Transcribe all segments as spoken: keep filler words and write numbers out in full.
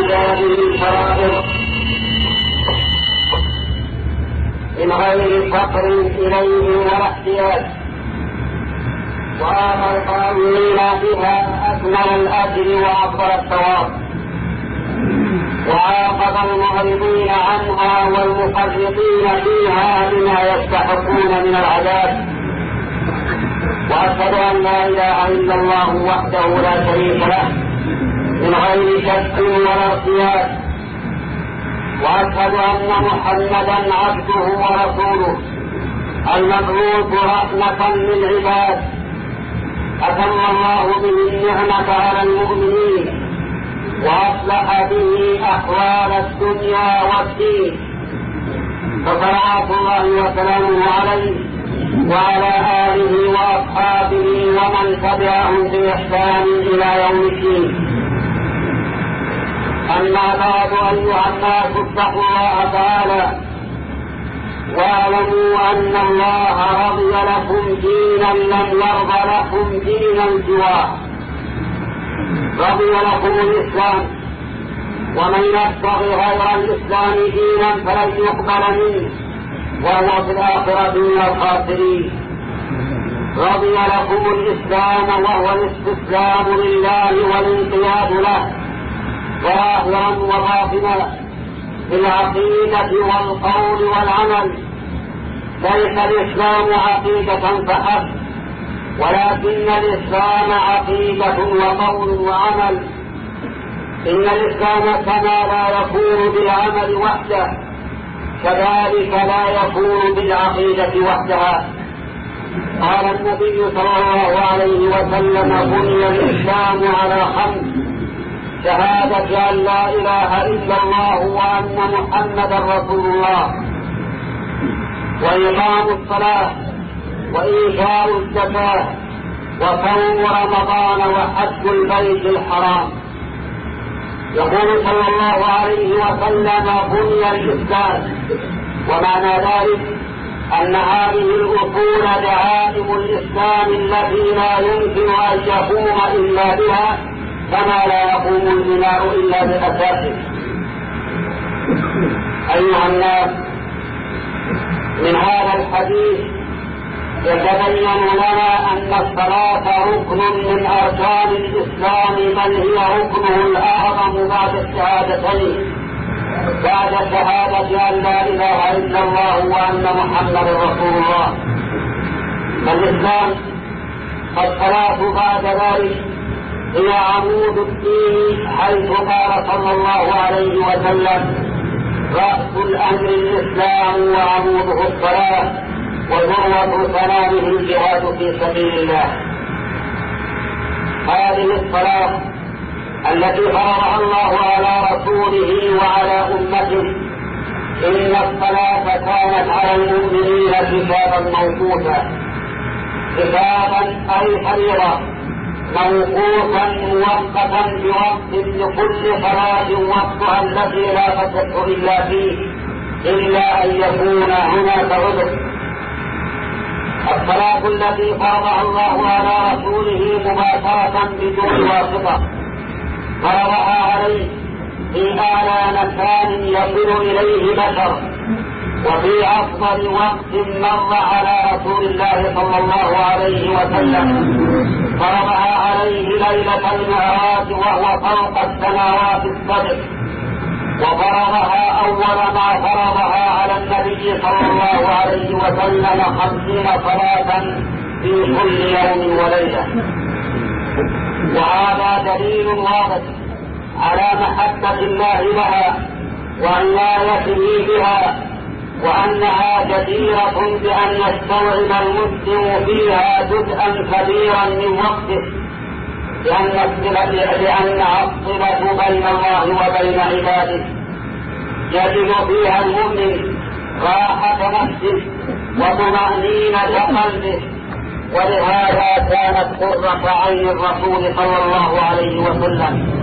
ارتيابه شرائر من غير فقر إليه ولا احتياج، وآمر القائلين بها أكمل الأجر وأفضل الثواب، وعاقب المعرضين عنها والمفرطين فيها بما يستحقون من العذاب. وأشهد أن لا إله إلا الله وحده لا شريك له من غير شك ولا ارتياب، وأشهد أن محمدا عبده ورسوله المبعوث رحمة للعباد، أتم الله به النعمة على المؤمنين وأصلح به أحوال الدنيا والدين، فصلوات الله وسلامه عليه وعلى آله وأصحابه ومن تبعهم بإحسان إلى يوم الدين. أما بعد، أيها الناس اتقوا الله تعالى واعلموا أن الله رضي لكم دينا لم يرض لكم دينا سواه، رضي لكم الإسلام، ومن يبتغي غير الإسلام دينا فلن يقبل منه وهو في الآخرة من الخاسرين. رضي لكم الإسلام وهو الاستسلام لله والانقياد له ظاهرا وباطنا في العقيدة والقول والعمل. ليس الإسلام عقيدة فحسب، ولكن الإسلام عقيدة وقول وعمل. إن الإسلام كما لا يكون بالعمل وحده كذلك لا يكون بالعقيدة وحدها. قال النبي صلى الله عليه وسلم: بني الإسلام على خمس: شهادة أن لا إله إلا الله وأن محمدا رسول الله، وإقام الصلاة، وإيتاء الزكاة، وصوم رمضان، وحج البيت الحرام. يقول صلى الله عليه وسلم: بني الإسلام، ومعنى ذلك أن هذه الأصول دعائم الإسلام التي لا يمكن أن يقوم إلا بها، كما لا يقوم البناء إلا بأساسه. أيها الناس، من هذا الحديث يتبين لنا أن الصلاة ركن من أركان الإسلام، بل هي ركنه الأعظم بعد الشهادتين، بعد شهادة أن لا إله إلا الله وأن محمدا رسول الله. فالإسلام الصلاة بعد ذلك هي عمود الدين، حيث قال صلى الله عليه وسلم: رأس الأمر الإسلام وعموده الصلاة، وذروة سنامه الجهاد في سبيل الله. هذه الصلاة التي فرضها الله على رسوله وعلى أمته، إن الصلاة كانت على المؤمنين كتابا موقوتا، كتابا أي فريضة موقوتا موقتا بوقت لكل صلاة وقتها التي لا تصح إلا فيه، إلا أن يكون هناك عذر. الصلاة التي فرضها الله على رسوله مباشرة بدون واسطة، فرضها عليه في أعلى مكان يصل إليه بشر، وفي أفضل وقت مر على رسول الله صلى الله عليه وسلم. فرضها عليه ليلة المعراج وهو فوق السماوات السبع، وفرضها أول ما فرضها على النبي صلى الله عليه وسلم خمسين صلاة في كل يوم وليلة. وهذا دليل واضح على محبة الله لها وعنايته بها، وأنها جديرة بأن يستوعب المسلم فيها جزءا كبيرا من وقته، لأنها الصلة بين الله وبين عباده. يجد فيها المؤمن راحة نفسه وطمأنينة قلبه، ولهذا كانت قرة عين الرسول صلى الله عليه وسلم.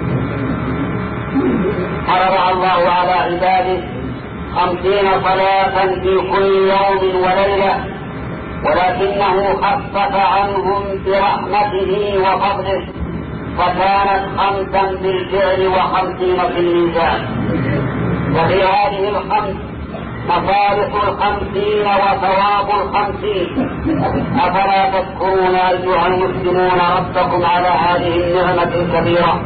فرض الله على عباده خمسين صلاة في كل يوم وليلة، ولكنه خفف عنهم برحمته وفضله، فكانت خمسا بالفعل وخمسين في الميزان. وفي هذه الخمس مصالح الخمسين وثواب الخمسين. أفلا تذكرون أيها المسلمون ربكم على هذه النعمة الكبيرة؟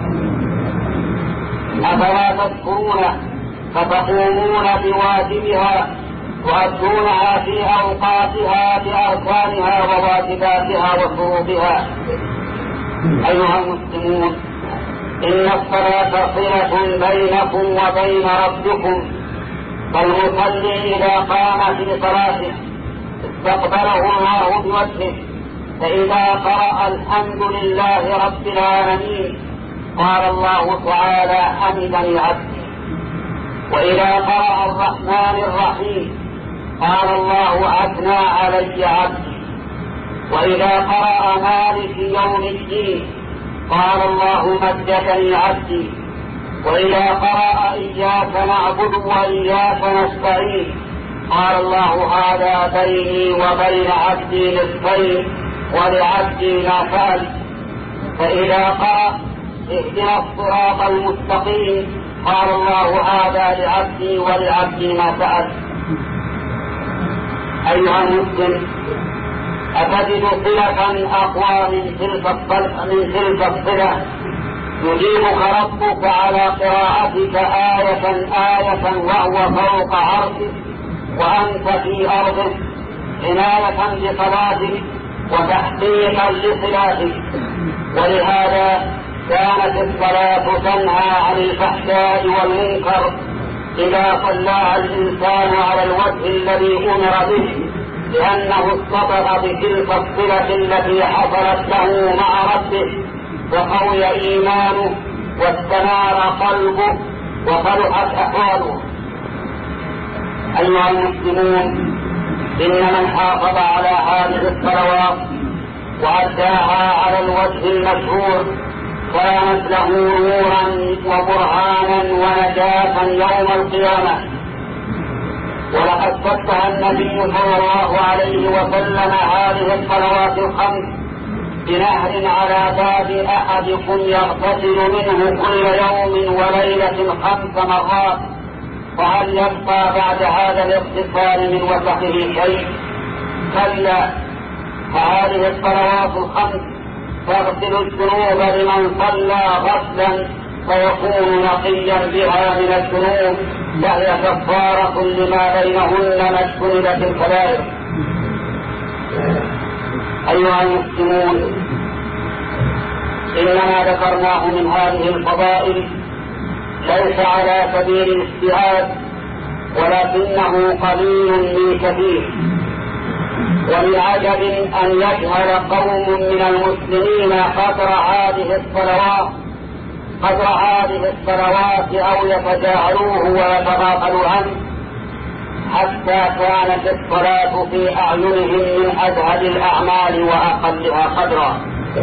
أفلا تذكرون فتقومون بواجبها وتؤدونها في أوقاتها بأركانها وواجباتها وشروطها؟ أيها المسلمون، إن الصلاة صلة بينكم وبين ربكم، فالمصلي إذا قام في صلاته استقبله الله بوجهه، فإذا قرأ الحمد لله رب العالمين قال الله تعالى حمدني عبدي، وإذا قرأ الرحمن الرحيم قال الله أثنى علي عبدي، وإذا قرأ مالك يوم الدين قال الله مجدني عبدي، وإذا قرأ إياك نعبد وإياك نستعين قال الله هذا بيني وبين عبدي نصفين ولعبدي ما سأل. فإذا قرأ اهدنا الصراط المستقيم قال الله هذا لعبدي ولعبدي ما سأل. أيها المسلم، أتجد صلة أقوى من تلك الصلة يجيبك ربك على قراءتك آية آية وهو فوق عرشه وأنت في أرضه، عناية بصلاتك وتحقيقا لصلاتك. ولهذا كانت الصلاة تنهى عن الفحشاء والمنكر إذا صلى الإنسان على الوجه الذي أمر به، لأنه اصطبغ بتلك الصلة التي حصلت له مع ربه، وقوي إيمانه واستنار قلبه وصلحت أحواله. أيها المسلمون، إن من حافظ على هذه الصلوات وأداها على الوجه المشهور كانت له نورا وبرهانا ونجاة يوم القيامة. ولقد فتح النبي صلى الله عليه وسلم هذه الصلوات الخمس بنهر على باب أحدكم يغتسل منه كل يوم وليلة خمس مرات، وهل يبقى بعد هذا الاغتسال من وسخه شيء؟ كلا، فهذه الصلوات الخمس تغسل الذنوب لمن صلى غسلا فيكون نقيا بها من الذنوب، وهي كفارة لما بينهن ما اجتنبت الكبائر. أيها المسلمون، إنما ذكرناه من هذه الفضائل ليس على سبيل الاجتهاد، ولكنه قليل من كثير. ومن عجب أن يجهل قوم من المسلمين قدر هذه الصلوات قدر هذه الصلوات أو يتجاهلوه ويتغافلوا عنه، حتى كانت الصلاة في أعينهم من أزهد الأعمال وأقلها قدرا،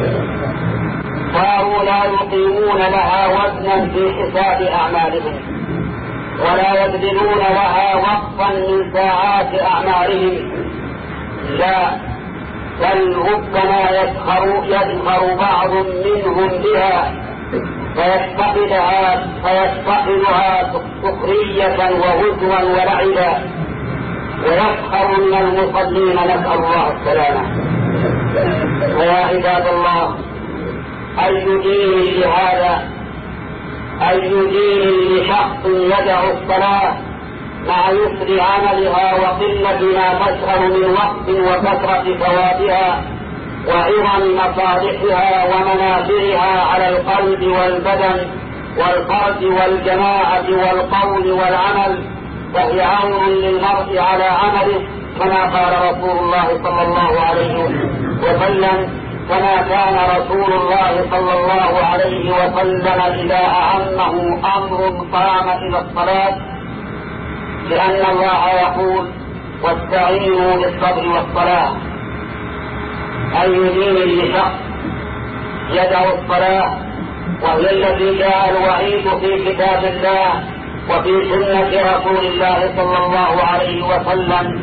صاروا لا يقيمون لها وزنا في حساب أعمالهم، ولا يبذلون لها وقفا من ساعات أعمالهم، لا، بل ربما يسخر يسخر بعض منهم بها فيتخذها فيتخذها سخرية وهزوا ولعبا، ويسخر من المصلين، نسأل الله السلامة. ويا عباد الله، أي دين لهذا؟ أي دين لشخص يدع الصلاة مع يسر عملها وقلة ما تشغل من وقت وكثرة ثوابها وعظم مصالحها ومنافعها على القلب والبدن والفرد والجماعة والقول والعمل، فهي عون للمرء على عمله، كما قال رسول الله صلى الله عليه وسلم: كما كان رسول الله صلى الله عليه وسلم إذا أهمه أمر قام إلى الصلاة، لأن الله يقول: واستعينوا بالصبر والصلاة. أي دين لشخص يدع الصلاة، وهي التي جاء الوعيد في كتاب الله وفي سنة رسول الله صلى الله عليه وسلم،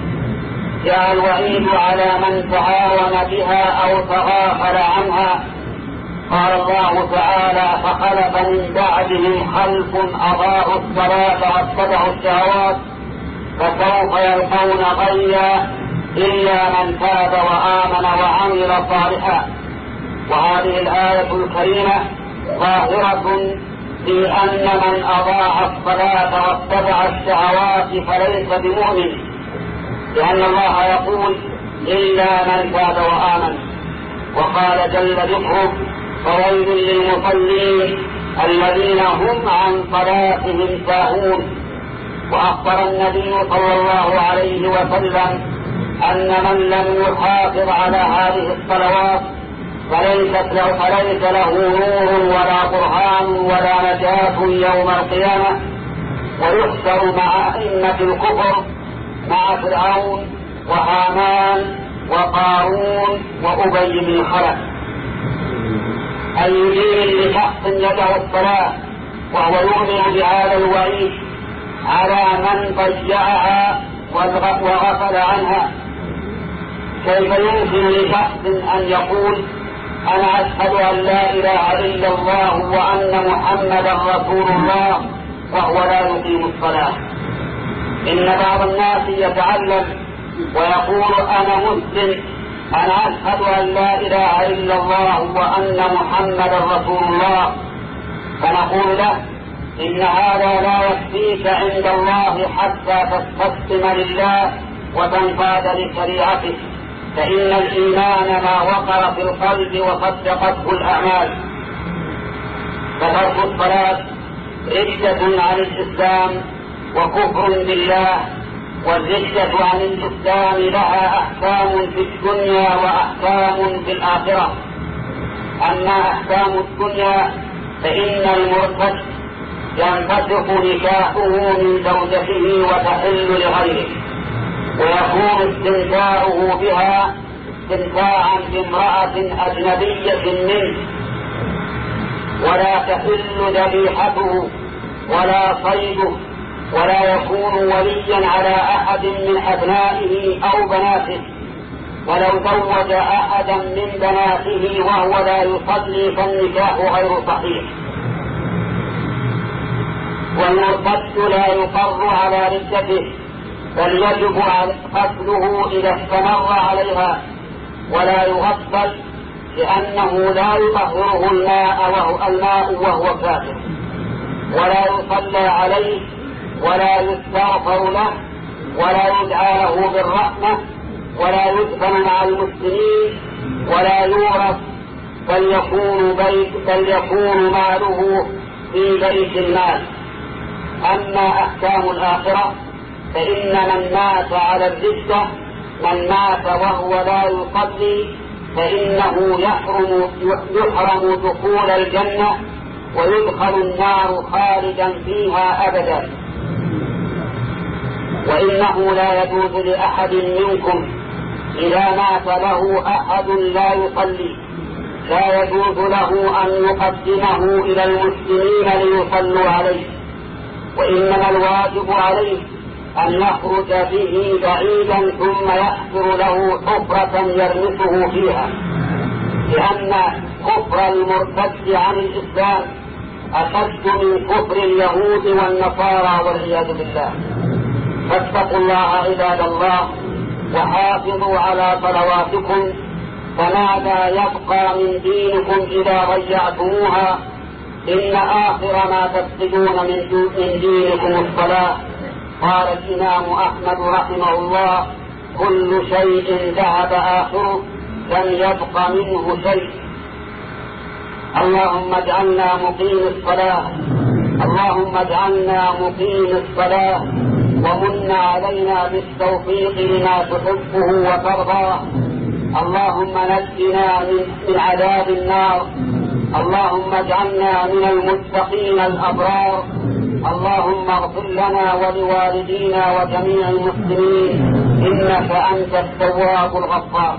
جاء الوعيد على من تعاون بها أو تغافل عنها، قال الله تعالى: فخلف من بعدهم خلف أضاعوا الصلاة واتبعوا الشهوات فسوف يلقون غيا إلا من تاب وآمن وعمل صالحا. وهذه الآية الكريمة ظاهرة في أن من أضاع الصلاة واتبع الشهوات فليس بمؤمن، لأن الله يقول: إلا من تاب وآمن. وقال جل ذكره: فويل للمصلين الذين هم عن صلاتهم ساهون. وأخبر النبي صلى الله عليه وسلم أن من لم يحافظ على هذه الصلوات فليست له, فليس له نور ولا برهان ولا نجاة يوم القيامة، ويحشر مع أئمة الكفر مع فرعون وهامان وقارون وأبي بن خلف. أي دين لشخص يدع الصلاة وهو يؤمن بهذا الوعيد على من ضيعها وغفل عنها. كيف يمكن لشخص أن يقول: أنا أشهد أن لا إله إلا الله وأن محمدا رسول الله، وهو لا يقيم الصلاة؟ إن بعض الناس يتعلم ويقول: أنا مسلم، أنا أشهد أن لا إله إلا الله وأن محمدا رسول الله، فنقول له: إن هذا لا يكفيك عند الله حتى تستسلم لله وتنقاد لشريعته، فإن الإيمان ما وقر في القلب وصدقته الأعمال. فترك الصلاة ردة عن الإسلام وكفر بالله، والردة عن الإسلام لها أحكام في الدنيا وأحكام في الآخرة. أما أحكام الدنيا فإن المرتد ينفسخ نكاحه من زوجته وتحل لغيره، ويكون استمتاعه بها استمتاعا بامرأة أجنبية منه، ولا تحل ذبيحته ولا صيده، ولا يكون وليا على أحد من أبنائه أو بناته. ولو زوج أحدا من بناته وهو لا يصلي فالنكاح غير صحيح. والمرتد لا يقر على ردته، بل يجب قتله إذا استمر عليها، ولا يغسل لأنه لا يطهره الماء وهو, الماء وهو كافر، ولا يصلى عليه، ولا يستغفر له، ولا يدعى له بالرحمة، ولا يدفن مع المسلمين، ولا يورث، بل يكون, بيت بل يكون ماله في بيت المال. أما أحكام الآخرة فإن من مات على الردة، من مات وهو لا يصلي فإنه يحرم, يحرم دخول الجنة ويدخل النار خالدا فيها أبدا. وإنه لا يجوز لأحد منكم إذا مات له أحد لا يصلي، لا يجوز له أن يقدمه إلى المسلمين ليصلوا عليه، وإنما الواجب عليه أن يخرج به بعيدا ثم يحفر له حفرة يرمسه فيها، لأن كفر المرتد عن الإسلام أشد من كفر اليهود والنصارى والعياذ بالله. فاتقوا الله عباد الله وحافظوا على صلواتكم، فماذا يبقى من دينكم إذا ضيعتموها؟ إن آخر ما تفقدون من دينكم الصلاة. قال الإمام أحمد رحمه الله: كل شيء ذهب آخره لم يبق منه شيء. اللهم اجعلنا مقيم الصلاة، اللهم اجعلنا مقيم الصلاة، ومن علينا بالتوفيق لما تحبه وترضاه. اللهم نجنا من عذاب النار، اللهم اجعلنا من المتقين الأبرار. اللهم اغفر لنا ولوالدينا وجميع المسلمين إنك أنت التواب الغفار.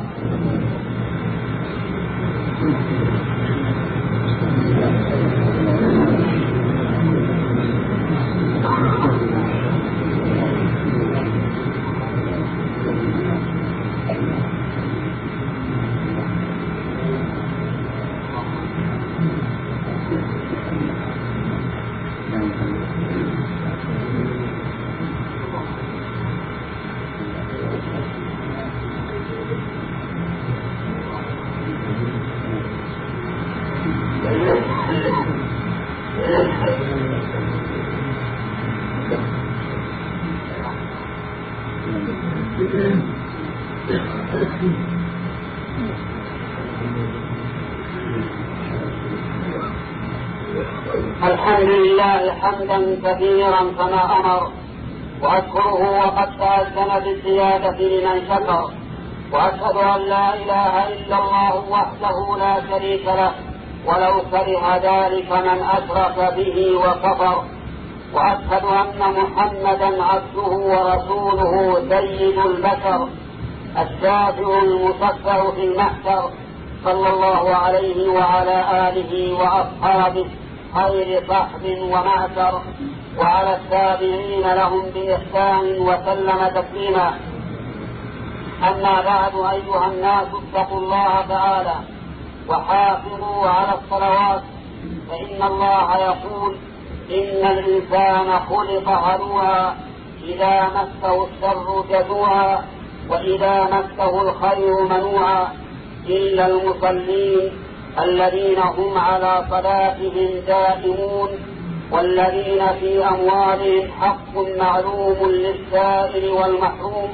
الحمد لله حمدا كثيرا كما أمر، وأشكره وقد تأذن بالزيادة لمن شكر، وأشهد أن لا إله إلا الله وحده لا شريك له ولو كره ذلك من أشرك به وكفر، وأشهد أن محمدا عبده ورسوله سيد البشر الشافع المشفع في المحشر، صلى الله عليه وعلى آله وأصحابه خير صحب ومعشر، وعلى التابعين لهم بإحسان وسلم تسليما. أما بعد، أيها الناس اتقوا الله تعالى وحافظوا على الصلوات، فإن الله يقول: إن الإنسان خلق هلوعا إذا مسه الشر جزوعا وإذا مسه الخير منوعا، إلا المصلين الذين هم على صلاتهم دائمون، والذين في أموالهم حق معلوم للسائل والمحروم،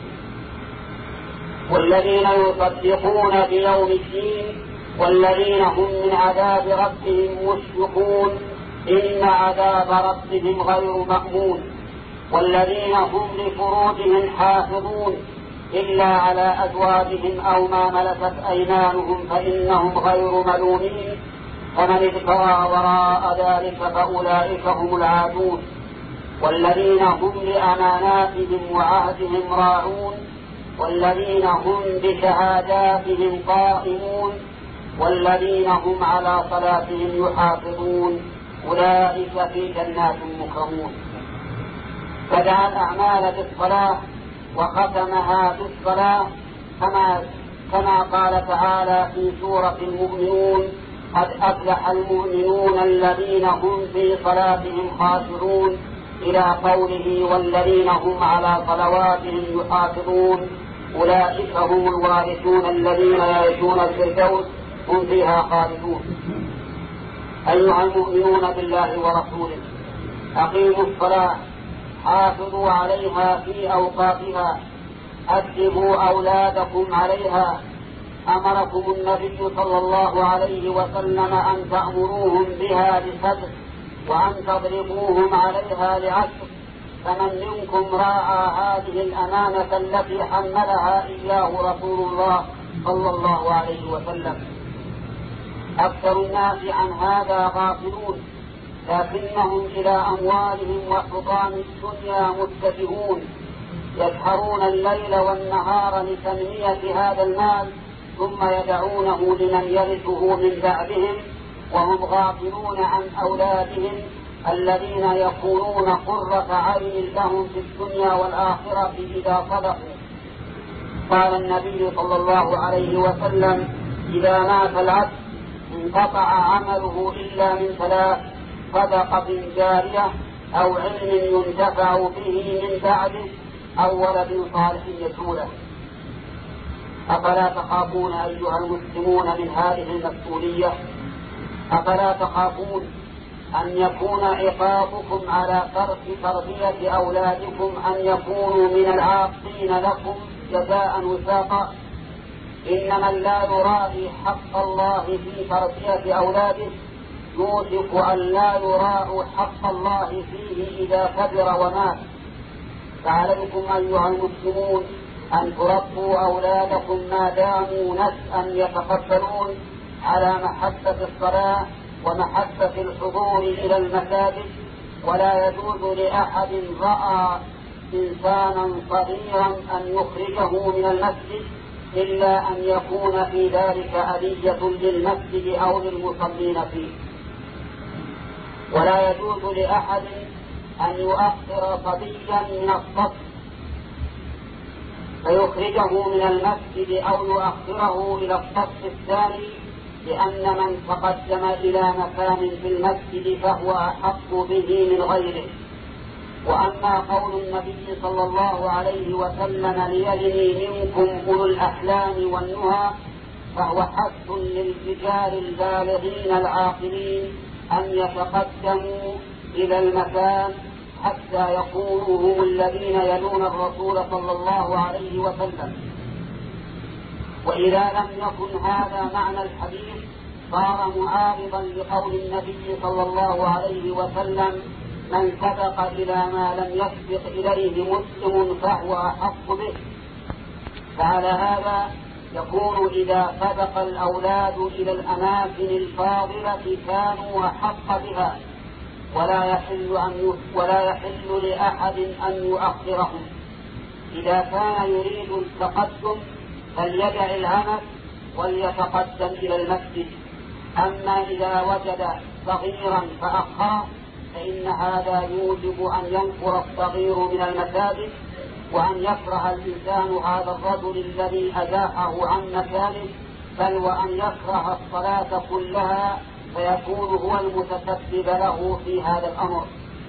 والذين يصدقون بيوم الدين، والذين هم من عذاب ربهم مشفقون، إن عذاب ربهم غير مأمون، والذين هم لفروجهم حافظون إلا على أزواجهم أو ما ملكت أيمانهم فإنهم غير ملومين، ومن ابتغى وراء ذلك فأولئك هم العادون، والذين هم لأماناتهم وعهدهم راعون، والذين هم بشهاداتهم قائمون، والذين هم على صلاتهم يحافظون، أولئك في جنات مكرمون. فدعا الأعمال بالصلاة وختمها بالصلاة، كما كما قال تعالى في سورة المؤمنون: قد أفلح المؤمنون الذين هم في صلاتهم خاشعون، إلى قوله: والذين هم على صلواتهم يحافظون، أولئك هم الوارثون الذين يرثون الفردوس هم فيها خالدون. أيها المؤمنون بالله ورسوله، أقيموا الصلاة، حافظوا عليها في أوقاتها، أدبوا أولادكم عليها. أمركم النبي صلى الله عليه وسلم أن تأمروهم بها لسبع، وأن تضربوهم عليها لعشر، فمن منكم راعى هذه الأمانة التي حملها إياه رسول الله صلى الله عليه وسلم. أكثر الناس عن هذا غافلون، لكنهم إلى أموالهم وحطام الدنيا متجهون، يسهرون الليل والنهار لتنمية هذا المال، ثم يدعونه لمن يرثه من بعدهم، وهم غافلون عن أولادهم الذين يكونون قرة عين لهم في الدنيا والآخرة إذا صدقوا. قال النبي صلى الله عليه وسلم: إذا مات العبد انقطع عمله إلا من ثلاث: صدقة جارية، أو علم ينتفع به من بعده، أو ولد صالح يدعو له. أفلا تخافون أيها المسلمون من هذه المسؤولية؟ أفلا تخافون أن يكون عقابكم على ترك تربية أولادكم أن يكونوا من العاقين لكم جزاء وفاقا؟ إن من لا يراعي حق الله في تربية أولاده يوشك أن لا يراعوا حق الله فيه إذا كبر ومات. فعليكم أيها المسلمون أن تربوا أولادكم ما داموا نشأ يتقبلون على محبة الصلاة ومحبة الحضور إلى المساجد. ولا يجوز لأحد رأى إنسانا صغيرا أن يخرجه من المسجد إلا أن يكون في ذلك أذية للمسجد أو للمصلين فيه. ولا يجوز لأحد أن يؤخر صبيا من الصف فيخرجه من المسجد أو يؤخره إلى الصف الثاني لأن من تقدم إلى مكان في المسجد فهو أحق به من غيره. وأما قول النبي صلى الله عليه وسلم ليلني منكم أولو الأحلام والنهى فهو حث للرجال البالغين العاقلين أن يتقدموا إلى المكان حتى يكونوا هم الذين يلون الرسول صلى الله عليه وسلم. وإذا لم يكن هذا معنى الحديث صار معارضا لقول النبي صلى الله عليه وسلم من سبق إلى ما لم يسبق إليه مسلم فهو أحق به. فعلى هذا يكون إذا سبق الأولاد إلى الأماكن الفاضلة كانوا أحق بها، ولا يحل أن ولا يحل لأحد أن يؤخرهم. إذا كان يريد التقدم فليدع العمل وليتقدم إلى المسجد. أما إذا وجد صغيرا فأخره فإن هذا يوجب أن ينفر الصغير من المساجد، وأن يكره الإنسان هذا الرجل الذي أزاحه عن مكانه، بل وأن يكره الصلاة كلها فيكون هو المتسبب له في هذا الأمر.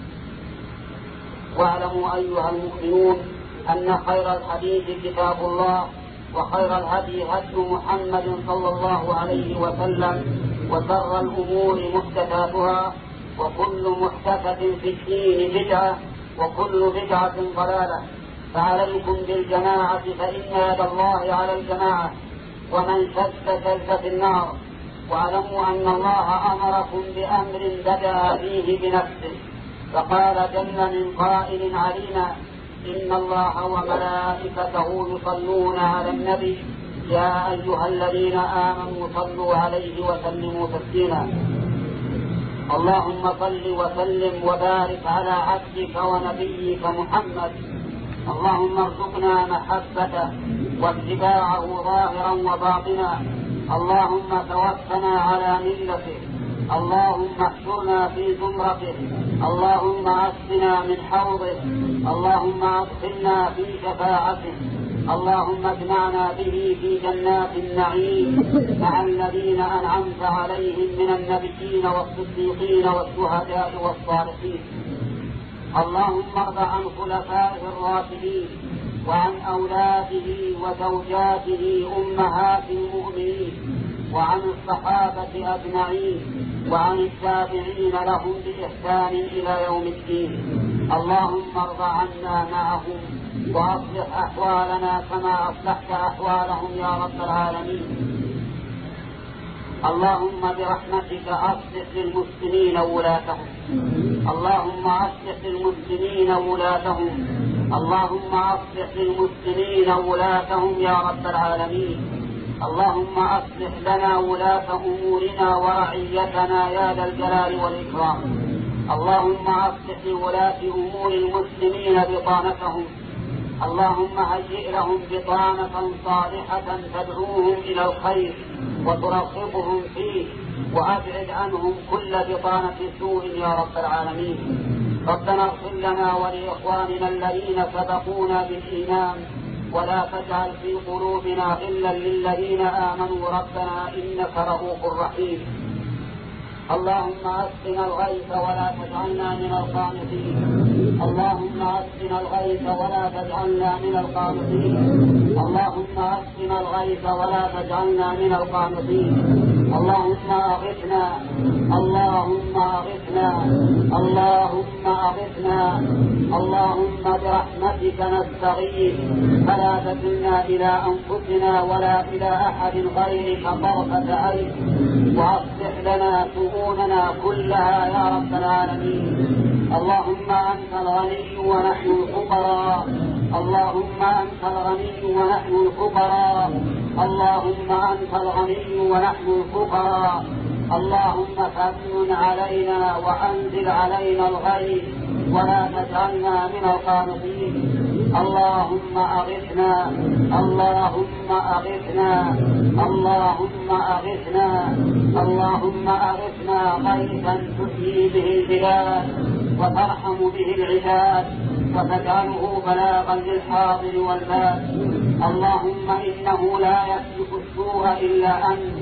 واعلموا أيها المؤمنون أن خير الحديث كتاب الله، وخير الهدي هدي محمد صلى الله عليه وسلم، وشر الأمور محدثاتها، وكل محدثة في الدين بدعة، وكل بدعة ضلالة. فعليكم بالجماعة فإن يد الله على الجماعة، ومن شد شد في النار. واعلموا أن الله أمركم بأمر بدأ فيه بنفسه، فقال جل من قائل علينا إن الله وملائكته يصلون على النبي يا أيها الذين آمنوا صلوا عليه وسلموا تسليما. اللهم صل وسلم وبارك على عبدك ونبيك محمد. اللهم ارزقنا محبته واتباعه ظاهرا وباطنا. اللهم توفنا على ملته. اللهم احشرنا في زمرته. اللهم اسقنا من حوضه. اللهم ادخلنا في شفاعته. اللهم اجمعنا به في جنات النعيم مع الذين أنعمت عليهم من النبيين والصديقين والشهداء والصالحين. اللهم ارض عن خلفائه الراشدين وعن أولاده وزوجاته أمهات المؤمنين، وعن الصحابة أجمعين، وعن التابعين لهم بإحسان إلى يوم الدين. اللهم ارض عنا معهم وأصلح أحوالنا كما أصلحت أحوالهم يا رب العالمين. اللهم برحمتك أصلح للمسلمين ولاتهم. اللهم أصلح للمسلمين ولاتهم. اللهم أصلح للمسلمين ولاتهم يا رب العالمين. اللهم أصلح لنا ولاة أمورنا ورعيتنا يا ذا الجلال والإكرام. اللهم أصلح لولاة أمور المسلمين بطانتهم. اللهم هيئ لهم بطانة صالحة تدعوهم إلى الخير وترغبهم فيه، وأبعد عنهم كل بطانة سوء يا رب العالمين. ربنا اغفر لنا ولإخواننا الذين سبقونا بالإيمان، ولا تجعل في قلوبنا غلا للذين آمنوا ربنا إنك رؤوف رحيم. اللهم اسقنا الغيث ولا تجعلنا من القانطين. اللهم اسقنا الغيث ولا تجعلنا من القانطين. اللهم اسقنا الغيث ولا تجعلنا من القانطين. اللهم اغثنا. اللهم اغثنا. اللهم اغثنا. اللهم برحمتك نستغيث، فلا تكلنا الى انفسنا ولا الى احد غيرك طرفة عين، واصلح لنا شؤوننا كلها يا رب العالمين. اللهم أنت الغني ونحن الفقراء. اللهم أنت الغني ونحن الفقراء. اللهم أنت الغني ونحن الفقراء. اللهم فمن علينا وأنزل علينا الغيث ولا تجعلنا من القانطين. اللهم أغثنا. اللهم أغثنا. اللهم أغثنا. اللهم أغثنا غيثا تحيي به البلاد وترحم به العباد وتجعله بلاغا للحاضر والباد. اللهم إنه لا يكشف السوء إلا أنت،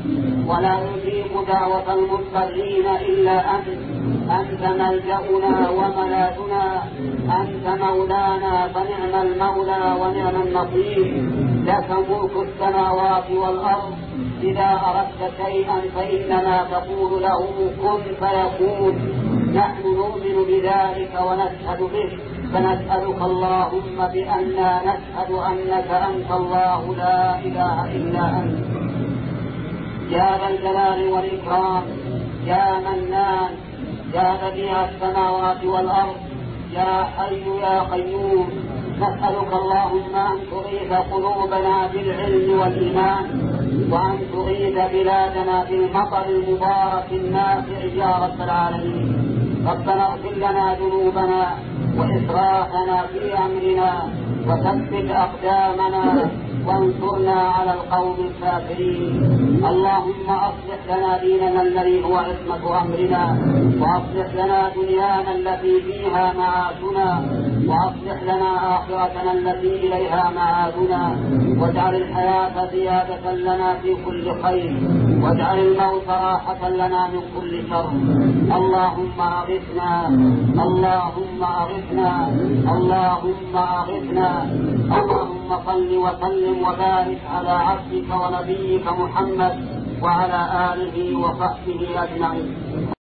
ولا يجيب دعوة المضطرين إلا أنت. أنت ملجأنا وملاذنا، أنت مولانا فنعم المولى ونعم النصير. لك ملك السماوات والأرض، إذا أردت شيئا فإنما تقول له كن فيكون. نحن نؤمن بذلك ونشهد به، فنسألك اللهم بأننا نشهد أنك أنت الله لا إله إلا أنت. يا ذا الجلال والإكرام، يا منان، يا بديع السماوات والأرض، يا حي يا قيوم، نسألك اللهم أن تغيث قلوبنا بالعلم والإيمان، وأن تغيث بلادنا بالمطر المبارك النافع يا رب العالمين. ربنا اغفر لنا ذنوبنا وإسرافنا في أمرنا، وثبت أقدامنا وانصرنا على القوم الكافرين. اللهم أصلح لنا ديننا الذي هو عصمة أمرنا، وأصلح لنا دنيانا التي فيها معاشنا، وأصلح لنا آخرتنا التي إليها معادنا، واجعل الحياة زيادة لنا في كل خير، واجعل الموت راحة لنا من كل شر. اللهم أغثنا، اللهم أغثنا، اللهم أغثنا. اللهم صل وسلم وبارك على عبدك ونبيك محمد وعلى آله وصحبه أجمعين.